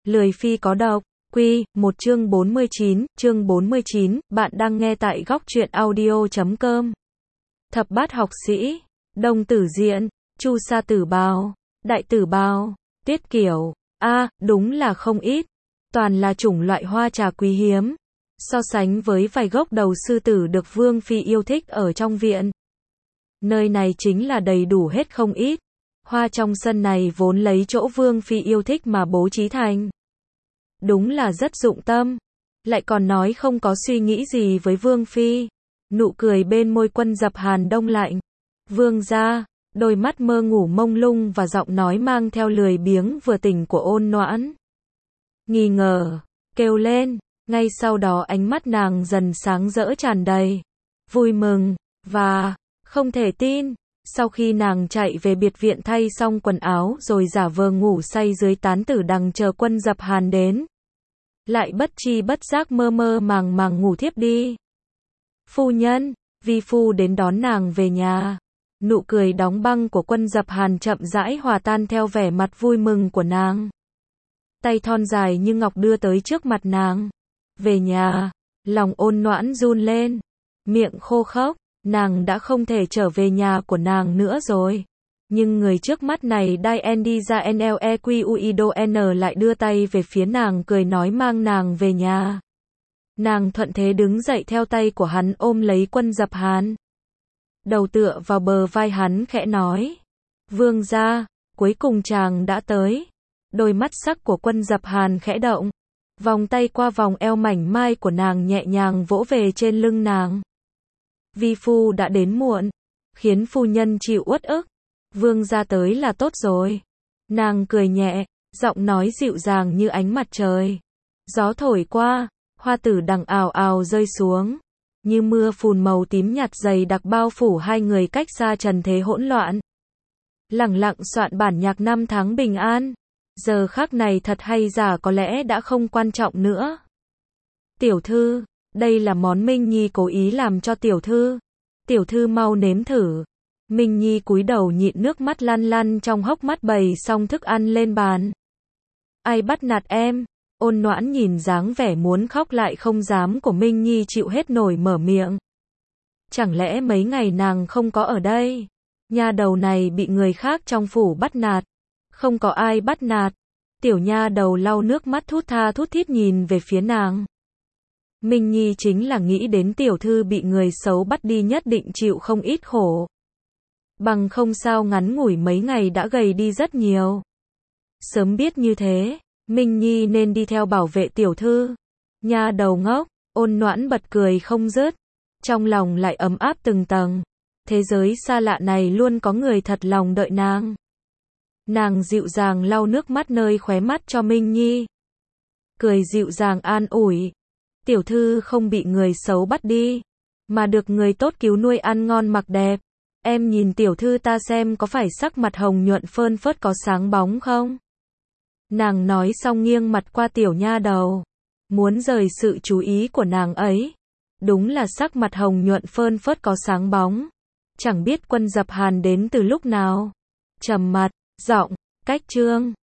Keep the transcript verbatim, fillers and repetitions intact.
Lười phi có độc. Quy, một chương bốn mươi chín, chương bốn mươi chín, bạn đang nghe tại góc truyện audio chấm com. Thập bát học sĩ, Đông Tử Diện, Chu Sa Tử Bào, Đại Tử Bào, Tiết Kiểu, a, đúng là không ít, toàn là chủng loại hoa trà quý hiếm. So sánh với vài gốc đầu sư tử được Vương Phi yêu thích ở trong viện. Nơi này chính là đầy đủ hết không ít. Hoa trong sân này vốn lấy chỗ Vương Phi yêu thích mà bố trí thành. Đúng là rất dụng tâm. Lại còn nói không có suy nghĩ gì với Vương Phi. Nụ cười bên môi Quân Dập Hàn đông lạnh. Vương gia, đôi mắt mơ ngủ mông lung và giọng nói mang theo lười biếng vừa tỉnh của Ôn Noãn. Nghi ngờ, kêu lên, ngay sau đó ánh mắt nàng dần sáng rỡ tràn đầy vui mừng, và không thể tin. Sau khi nàng chạy về biệt viện thay xong quần áo rồi giả vờ ngủ say dưới tán tử đằng chờ Quân Dập Hàn đến. Lại bất tri bất giác mơ mơ màng màng ngủ thiếp đi. Phu nhân, vi phu đến đón nàng về nhà. Nụ cười đóng băng của Quân Dập Hàn chậm rãi hòa tan theo vẻ mặt vui mừng của nàng. Tay thon dài như ngọc đưa tới trước mặt nàng. Về nhà, lòng Ôn Noãn run lên. Miệng khô khốc, nàng đã không thể trở về nhà của nàng nữa rồi. Nhưng người trước mắt này Dai Ndi ra Nlequido N lại đưa tay về phía nàng cười nói mang nàng về nhà. Nàng thuận thế đứng dậy theo tay của hắn ôm lấy Quân Dập Hàn. Đầu tựa vào bờ vai hắn khẽ nói. Vương gia, cuối cùng chàng đã tới. Đôi mắt sắc của Quân Dập Hàn khẽ động. Vòng tay qua vòng eo mảnh mai của nàng nhẹ nhàng vỗ về trên lưng nàng. Vi phu đã đến muộn, khiến phu nhân chịu uất ức. Vương gia tới là tốt rồi. Nàng cười nhẹ, giọng nói dịu dàng như ánh mặt trời. Gió thổi qua, hoa tử đằng ào ào rơi xuống. Như mưa phùn màu tím nhạt dày đặc bao phủ hai người cách xa trần thế hỗn loạn. Lẳng lặng soạn bản nhạc năm tháng bình an. Giờ khắc này thật hay giả có lẽ đã không quan trọng nữa. Tiểu thư, đây là món Minh Nhi cố ý làm cho tiểu thư. Tiểu thư mau nếm thử. Minh Nhi cúi đầu nhịn nước mắt lăn lăn trong hốc mắt bày xong thức ăn lên bàn. Ai bắt nạt em? Ôn Noãn nhìn dáng vẻ muốn khóc lại không dám của Minh Nhi chịu hết nổi mở miệng. Chẳng lẽ mấy ngày nàng không có ở đây? Nha đầu này bị người khác trong phủ bắt nạt. Không có ai bắt nạt. Tiểu nha đầu lau nước mắt thút tha thút thít nhìn về phía nàng. Minh Nhi chính là nghĩ đến tiểu thư bị người xấu bắt đi nhất định chịu không ít khổ. Bằng không sao ngắn ngủi mấy ngày đã gầy đi rất nhiều. Sớm biết như thế, Minh Nhi nên đi theo bảo vệ tiểu thư. Nha đầu ngốc, Ôn Noãn bật cười không dứt. Trong lòng lại ấm áp từng tầng. Thế giới xa lạ này luôn có người thật lòng đợi nàng. Nàng dịu dàng lau nước mắt nơi khóe mắt cho Minh Nhi. Cười dịu dàng an ủi. Tiểu thư không bị người xấu bắt đi, mà được người tốt cứu nuôi ăn ngon mặc đẹp. Em nhìn tiểu thư ta xem có phải sắc mặt hồng nhuận phơn phớt có sáng bóng không? Nàng nói xong nghiêng mặt qua tiểu nha đầu. Muốn rời sự chú ý của nàng ấy. Đúng là sắc mặt hồng nhuận phơn phớt có sáng bóng. Chẳng biết Quân Dập Hàn đến từ lúc nào. Trầm mặt, giọng, cách trương,